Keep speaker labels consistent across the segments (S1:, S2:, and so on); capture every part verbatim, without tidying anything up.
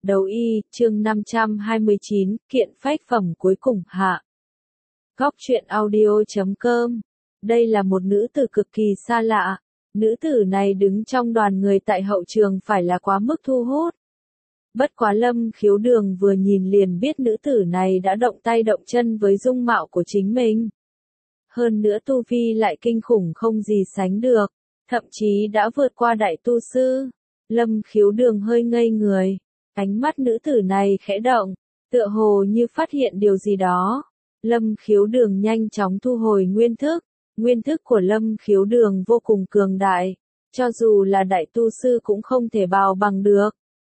S1: Đấu y, chương năm trăm hai mươi chín, kiện phách phẩm cuối cùng hạ. Góc truyện audio.com. Đây là một nữ tử cực kỳ xa lạ. Nữ tử này đứng trong đoàn người tại hậu trường phải là quá mức thu hút. Bất quá Lâm Khiếu Đường vừa nhìn liền biết nữ tử này đã động tay động chân với dung mạo của chính mình. Hơn nữa tu vi lại kinh khủng không gì sánh được, thậm chí đã vượt qua đại tu sư. Lâm Khiếu Đường hơi ngây người. Ánh mắt nữ tử này khẽ động, tựa hồ như phát hiện điều gì đó. Lâm Khiếu Đường nhanh chóng thu hồi nguyên thức. Nguyên thức của Lâm Khiếu Đường vô cùng cường đại, cho dù là đại tu sư cũng không thể bào bằng được.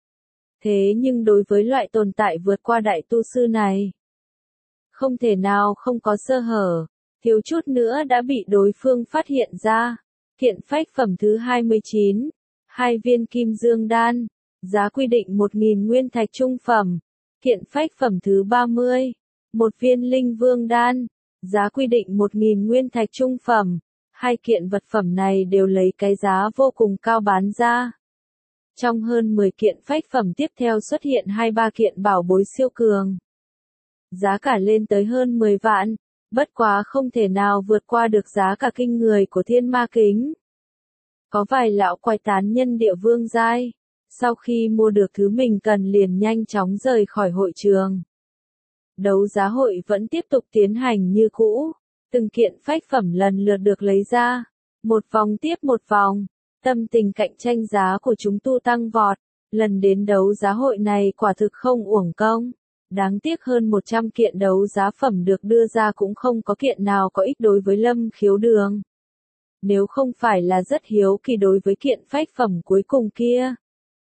S1: Thế nhưng đối với loại tồn tại vượt qua đại tu sư này, không thể nào không có sơ hở, thiếu chút nữa đã bị đối phương phát hiện ra. Kiện phách phẩm thứ hai mươi chín, hai viên kim dương đan, giá quy định một nghìn nguyên thạch trung phẩm. Kiện phách phẩm thứ ba mươi, một viên linh vương đan, giá quy định một nghìn nguyên thạch trung phẩm. Hai kiện vật phẩm này đều lấy cái giá vô cùng cao bán ra. Trong hơn mười kiện phách phẩm tiếp theo xuất hiện hai ba kiện bảo bối siêu cường. Giá cả lên tới hơn mười vạn, bất quá không thể nào vượt qua được giá cả kinh người của thiên ma kính. Có vài lão quái tán nhân địa vương giai, sau khi mua được thứ mình cần liền nhanh chóng rời khỏi hội trường. Đấu giá hội vẫn tiếp tục tiến hành như cũ, từng kiện phách phẩm lần lượt được lấy ra, một vòng tiếp một vòng, tâm tình cạnh tranh giá của chúng tu tăng vọt, lần đến đấu giá hội này quả thực không uổng công. Đáng tiếc hơn một trăm kiện đấu giá phẩm được đưa ra cũng không có kiện nào có ích đối với Lâm Khiếu Đường. Nếu không phải là rất hiếu kỳ đối với kiện phách phẩm cuối cùng kia,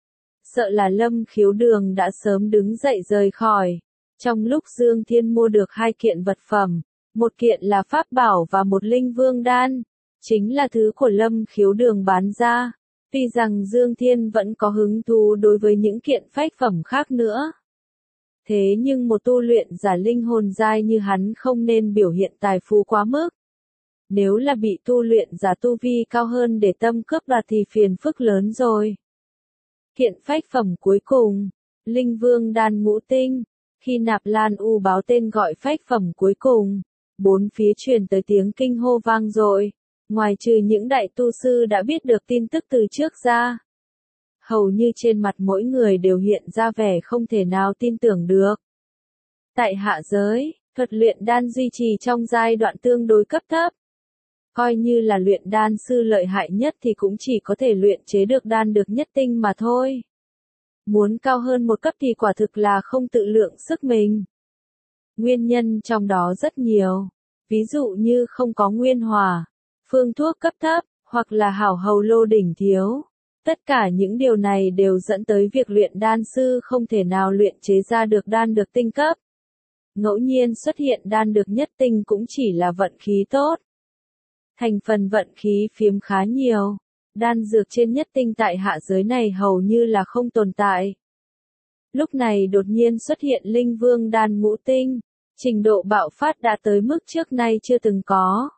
S1: sợ là Lâm Khiếu Đường đã sớm đứng dậy rời khỏi. Trong lúc Dương Thiên mua được hai kiện vật phẩm, một kiện là pháp bảo và một linh vương đan, chính là thứ của Lâm Khiếu Đường bán ra. Tuy rằng Dương Thiên vẫn có hứng thú đối với những kiện phách phẩm khác nữa. Thế nhưng một tu luyện giả linh hồn giai như hắn không nên biểu hiện tài phú quá mức. Nếu là bị tu luyện giả tu vi cao hơn để tâm cướp đoạt thì phiền phức lớn rồi. Kiện phách phẩm cuối cùng, linh vương đan ngũ tinh. Khi Nạp Lan U báo tên gọi phách phẩm cuối cùng, bốn phía truyền tới tiếng kinh hô vang dội. Ngoài trừ những đại tu sư đã biết được tin tức từ trước ra, hầu như trên mặt mỗi người đều hiện ra vẻ không thể nào tin tưởng được. Tại hạ giới, thuật luyện đan duy trì trong giai đoạn tương đối cấp thấp. Coi như là luyện đan sư lợi hại nhất thì cũng chỉ có thể luyện chế được đan được nhất tinh mà thôi. Muốn cao hơn một cấp thì quả thực là không tự lượng sức mình. Nguyên nhân trong đó rất nhiều, ví dụ như không có nguyên hỏa, phương thuốc cấp thấp, hoặc là hảo hầu lô đỉnh thiếu. Tất cả những điều này đều dẫn tới việc luyện đan sư không thể nào luyện chế ra được đan được tinh cấp. Ngẫu nhiên xuất hiện đan được nhất tinh cũng chỉ là vận khí tốt. Thành phần vận khí phiếm khá nhiều. Đan dược trên nhất tinh tại hạ giới này hầu như là không tồn tại. Lúc này đột nhiên xuất hiện linh vương đan ngũ tinh, trình độ bạo phát đã tới mức trước nay chưa từng có.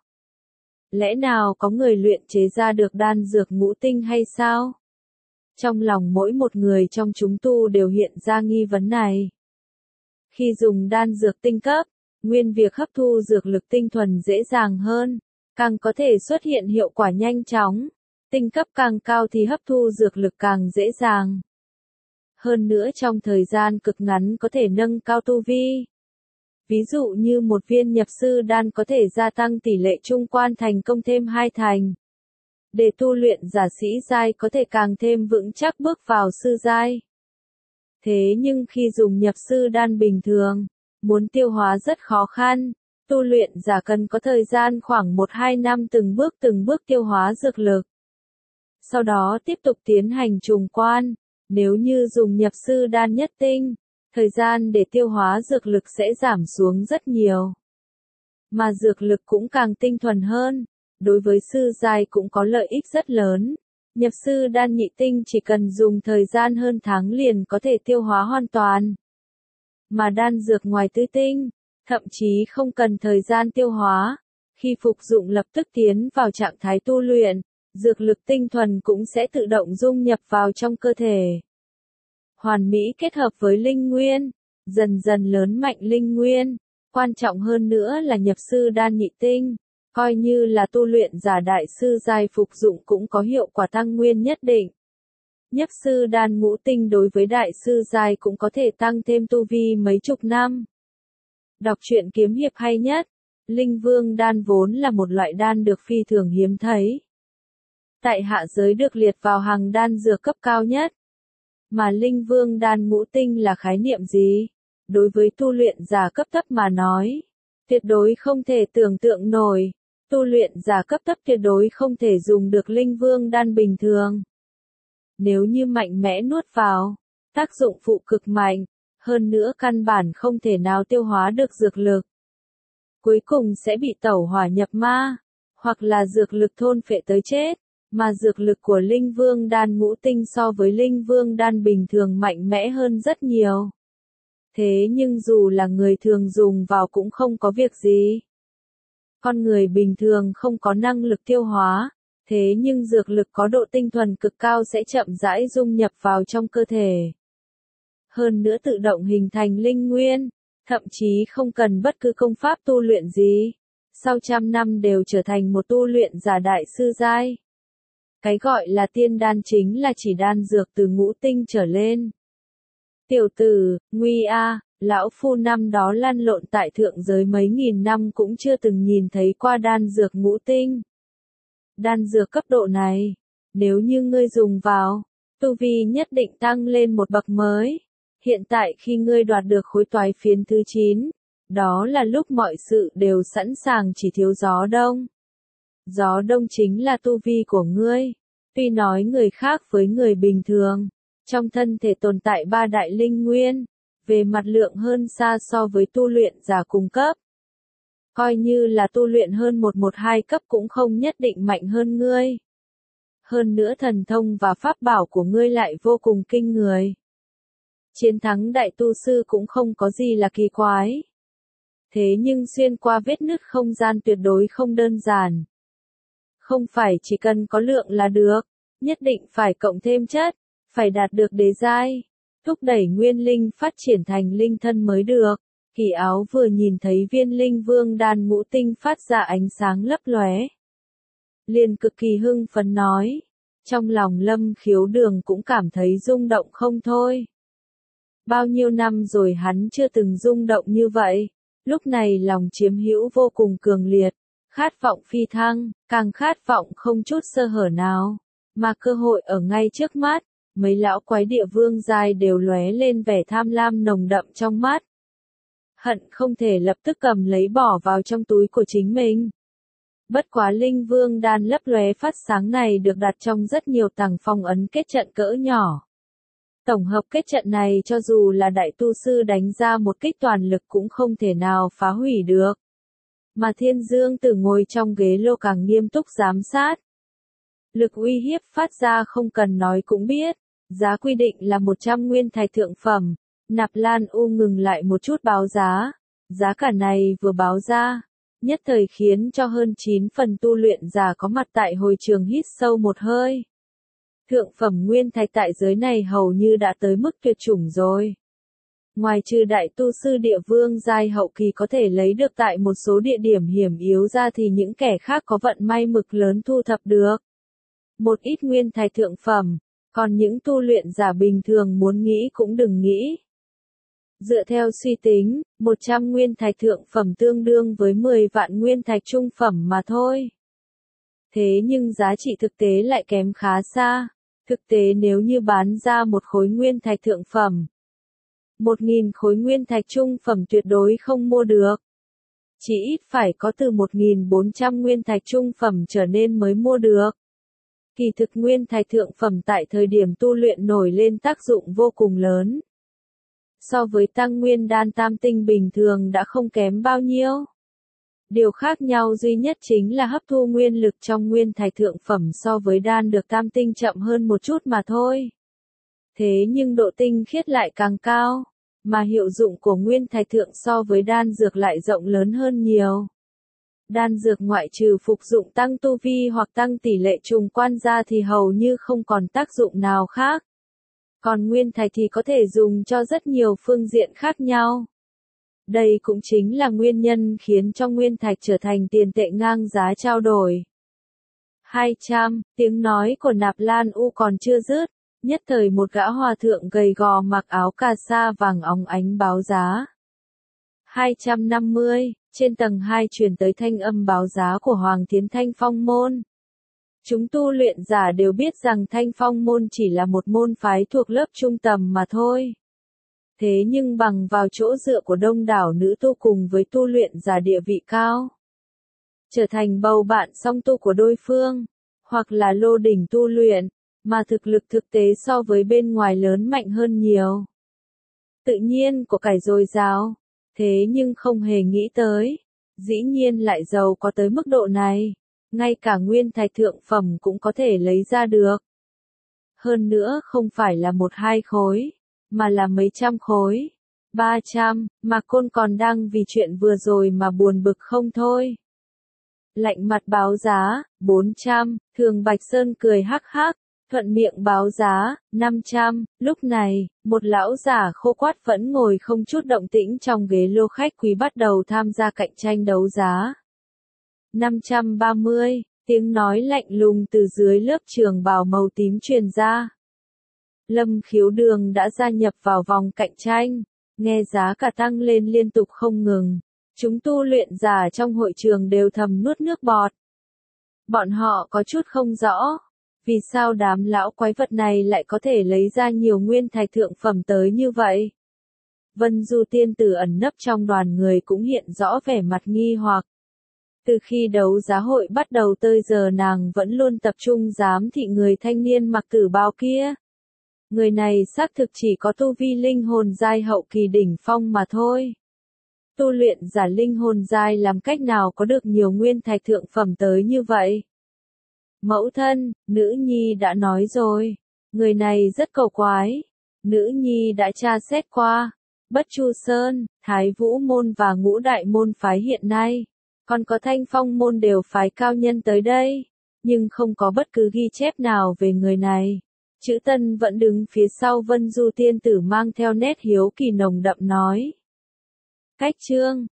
S1: Lẽ nào có người luyện chế ra được đan dược ngũ tinh hay sao? Trong lòng mỗi một người trong chúng tu đều hiện ra nghi vấn này. Khi dùng đan dược tinh cấp, nguyên việc hấp thu dược lực tinh thuần dễ dàng hơn, càng có thể xuất hiện hiệu quả nhanh chóng. Tinh cấp càng cao thì hấp thu dược lực càng dễ dàng. Hơn nữa trong thời gian cực ngắn có thể nâng cao tu vi. Ví dụ như một viên nhập sư đan có thể gia tăng tỷ lệ trung quan thành công thêm hai thành. Để tu luyện giả sĩ giai có thể càng thêm vững chắc bước vào sư giai. Thế nhưng khi dùng nhập sư đan bình thường, muốn tiêu hóa rất khó khăn. Tu luyện giả cần có thời gian khoảng một hai năm từng bước từng bước tiêu hóa dược lực. Sau đó tiếp tục tiến hành trùng quan. Nếu như dùng nhập sư đan nhất tinh, thời gian để tiêu hóa dược lực sẽ giảm xuống rất nhiều. Mà dược lực cũng càng tinh thuần hơn. Đối với sư giai cũng có lợi ích rất lớn. Nhập sư đan nhị tinh chỉ cần dùng thời gian hơn tháng liền có thể tiêu hóa hoàn toàn. Mà đan dược ngoài tứ tinh, thậm chí không cần thời gian tiêu hóa. Khi phục dụng lập tức tiến vào trạng thái tu luyện, dược lực tinh thuần cũng sẽ tự động dung nhập vào trong cơ thể. hoàn mỹ kết hợp với linh nguyên, dần dần lớn mạnh linh nguyên. Quan trọng hơn nữa là nhập sư đan nhị tinh, coi như là tu luyện giả đại sư giai phục dụng cũng có hiệu quả tăng nguyên nhất định. Nhập sư đan ngũ tinh đối với đại sư giai cũng có thể tăng thêm tu vi mấy chục năm. Đọc truyện kiếm hiệp hay nhất. Linh vương đan vốn là một loại đan được phi thường hiếm thấy. Tại hạ giới được liệt vào hàng đan dược cấp cao nhất. Mà linh vương đan ngũ tinh là khái niệm gì? Đối với tu luyện giả cấp thấp mà nói, tuyệt đối không thể tưởng tượng nổi. Tu luyện giả cấp thấp tuyệt đối không thể dùng được linh vương đan bình thường. Nếu như mạnh mẽ nuốt vào, tác dụng phụ cực mạnh, hơn nữa căn bản không thể nào tiêu hóa được dược lực. Cuối cùng sẽ bị tẩu hỏa nhập ma, hoặc là dược lực thôn phệ tới chết, mà dược lực của linh vương đan ngũ tinh so với linh vương đan bình thường mạnh mẽ hơn rất nhiều. Thế nhưng dù là người thường dùng vào cũng không có việc gì. Con người bình thường không có năng lực tiêu hóa, thế nhưng dược lực có độ tinh thuần cực cao sẽ chậm rãi dung nhập vào trong cơ thể. Hơn nữa tự động hình thành linh nguyên, thậm chí không cần bất cứ công pháp tu luyện gì. Sau trăm năm đều trở thành một tu luyện giả đại sư giai. Cái gọi là tiên đan chính là chỉ đan dược từ ngũ tinh trở lên. Tiểu tử, nguy a, lão phu năm đó lăn lộn tại thượng giới mấy nghìn năm cũng chưa từng nhìn thấy qua đan dược ngũ tinh. Đan dược cấp độ này, nếu như ngươi dùng vào, tu vi nhất định tăng lên một bậc mới. Hiện tại khi ngươi đoạt được khối toái phiến thứ chín, đó là lúc mọi sự đều sẵn sàng chỉ thiếu gió đông. Gió đông chính là tu vi của ngươi. Tuy nói người khác với người bình thường, trong thân thể tồn tại ba đại linh nguyên, về mặt lượng hơn xa so với tu luyện giả cùng cấp. Coi như là tu luyện hơn một một hai cấp cũng không nhất định mạnh hơn ngươi. Hơn nữa thần thông và pháp bảo của ngươi lại vô cùng kinh người. Chiến thắng đại tu sư cũng không có gì là kỳ quái. Thế nhưng xuyên qua vết nứt không gian tuyệt đối không đơn giản. Không phải chỉ cần có lượng là được, nhất định phải cộng thêm chất, phải đạt được đế giai, thúc đẩy nguyên linh phát triển thành linh thân mới được. Kỳ Áo vừa nhìn thấy viên linh vương đan ngũ tinh phát ra ánh sáng lấp lóe, liền cực kỳ hưng phấn nói, trong lòng Lâm Khiếu Đường cũng cảm thấy rung động không thôi. Bao nhiêu năm rồi hắn chưa từng rung động như vậy, lúc này lòng chiếm hữu vô cùng cường liệt, khát vọng phi thăng, càng khát vọng không chút sơ hở nào, mà cơ hội ở ngay trước mắt, mấy lão quái địa vương giai đều lóe lên vẻ tham lam nồng đậm trong mắt. Hận không thể lập tức cầm lấy bỏ vào trong túi của chính mình. Bất quá linh vương đan lấp lóe phát sáng này được đặt trong rất nhiều tầng phong ấn kết trận cỡ nhỏ. Tổng hợp kết trận này cho dù là đại tu sư đánh ra một kích toàn lực cũng không thể nào phá hủy được. Mà Thiên Dương Tử ngồi trong ghế lô càng nghiêm túc giám sát. Lực uy hiếp phát ra không cần nói cũng biết, giá quy định là một trăm nguyên thạch thượng phẩm. Nạp Lan U ngừng lại một chút báo giá, giá cả này vừa báo ra, nhất thời khiến cho hơn chín phần tu luyện giả có mặt tại hội trường hít sâu một hơi. Thượng phẩm nguyên thạch tại giới này hầu như đã tới mức tuyệt chủng rồi. Ngoài trừ đại tu sư địa vương giai hậu kỳ có thể lấy được tại một số địa điểm hiểm yếu ra thì những kẻ khác có vận may mực lớn thu thập được một ít nguyên thạch thượng phẩm, còn những tu luyện giả bình thường muốn nghĩ cũng đừng nghĩ. Dựa theo suy tính, một trăm nguyên thạch thượng phẩm tương đương với mười vạn nguyên thạch trung phẩm mà thôi. Thế nhưng giá trị thực tế lại kém khá xa. Thực tế nếu như bán ra một khối nguyên thạch thượng phẩm, một nghìn khối nguyên thạch trung phẩm tuyệt đối không mua được. Chỉ ít phải có từ một nghìn bốn trăm nguyên thạch trung phẩm trở nên mới mua được. Kỳ thực nguyên thạch thượng phẩm tại thời điểm tu luyện nổi lên tác dụng vô cùng lớn. So với tăng nguyên đan tam tinh bình thường đã không kém bao nhiêu. Điều khác nhau duy nhất chính là hấp thu nguyên lực trong nguyên thạch thượng phẩm so với đan được tam tinh chậm hơn một chút mà thôi. Thế nhưng độ tinh khiết lại càng cao, mà hiệu dụng của nguyên thạch thượng so với đan dược lại rộng lớn hơn nhiều. Đan dược ngoại trừ phục dụng tăng tu vi hoặc tăng tỷ lệ trùng quan ra thì hầu như không còn tác dụng nào khác. Còn nguyên thạch thì có thể dùng cho rất nhiều phương diện khác nhau. Đây cũng chính là nguyên nhân khiến cho nguyên thạch trở thành tiền tệ ngang giá trao đổi. hai trăm, tiếng nói của Nạp Lan U còn chưa dứt, nhất thời một gã hòa thượng gầy gò mặc áo cà sa vàng óng ánh báo giá. hai trăm năm mươi, trên tầng hai truyền tới thanh âm báo giá của Hoàng Thiến Thanh Phong môn. Chúng tu luyện giả đều biết rằng Thanh Phong môn chỉ là một môn phái thuộc lớp trung tầm mà thôi. Thế nhưng bằng vào chỗ dựa của đông đảo nữ tu cùng với tu luyện giả địa vị cao, trở thành bầu bạn song tu của đối phương, hoặc là lô đỉnh tu luyện, mà thực lực thực tế so với bên ngoài lớn mạnh hơn nhiều. Tự nhiên của cải dồi dào, thế nhưng không hề nghĩ tới, dĩ nhiên lại giàu có tới mức độ này, ngay cả nguyên thạch thượng phẩm cũng có thể lấy ra được. Hơn nữa không phải là một hai khối, mà là mấy trăm khối, ba trăm, mà Côn còn đang vì chuyện vừa rồi mà buồn bực không thôi. Lạnh mặt báo giá, bốn trăm, Thường Bạch Sơn cười hắc hắc, thuận miệng báo giá, năm trăm, lúc này, một lão giả khô quát vẫn ngồi không chút động tĩnh trong ghế lô khách quý bắt đầu tham gia cạnh tranh đấu giá. năm trăm ba mươi, tiếng nói lạnh lùng từ dưới lớp trường bào màu tím truyền ra. Lâm Khiếu Đường đã gia nhập vào vòng cạnh tranh, nghe giá cả tăng lên liên tục không ngừng. Chúng tu luyện giả trong hội trường đều thầm nuốt nước bọt. Bọn họ có chút không rõ, vì sao đám lão quái vật này lại có thể lấy ra nhiều nguyên thạch thượng phẩm tới như vậy. Vân Du tiên tử ẩn nấp trong đoàn người cũng hiện rõ vẻ mặt nghi hoặc. Từ khi đấu giá hội bắt đầu tới giờ nàng vẫn luôn tập trung giám thị người thanh niên mặc tử bào kia. Người này xác thực chỉ có tu vi linh hồn giai hậu kỳ đỉnh phong mà thôi. Tu luyện giả linh hồn giai làm cách nào có được nhiều nguyên thạch thượng phẩm tới như vậy? Mẫu thân, nữ nhi đã nói rồi, người này rất cầu quái. Nữ nhi đã tra xét qua, Bất Chu Sơn, Thái Vũ môn và Ngũ Đại môn phái hiện nay, còn có Thanh Phong môn đều phái cao nhân tới đây, nhưng không có bất cứ ghi chép nào về người này. Chữ Tân vẫn đứng phía sau Vân Du tiên tử mang theo nét hiếu kỳ nồng đậm nói. Cách chương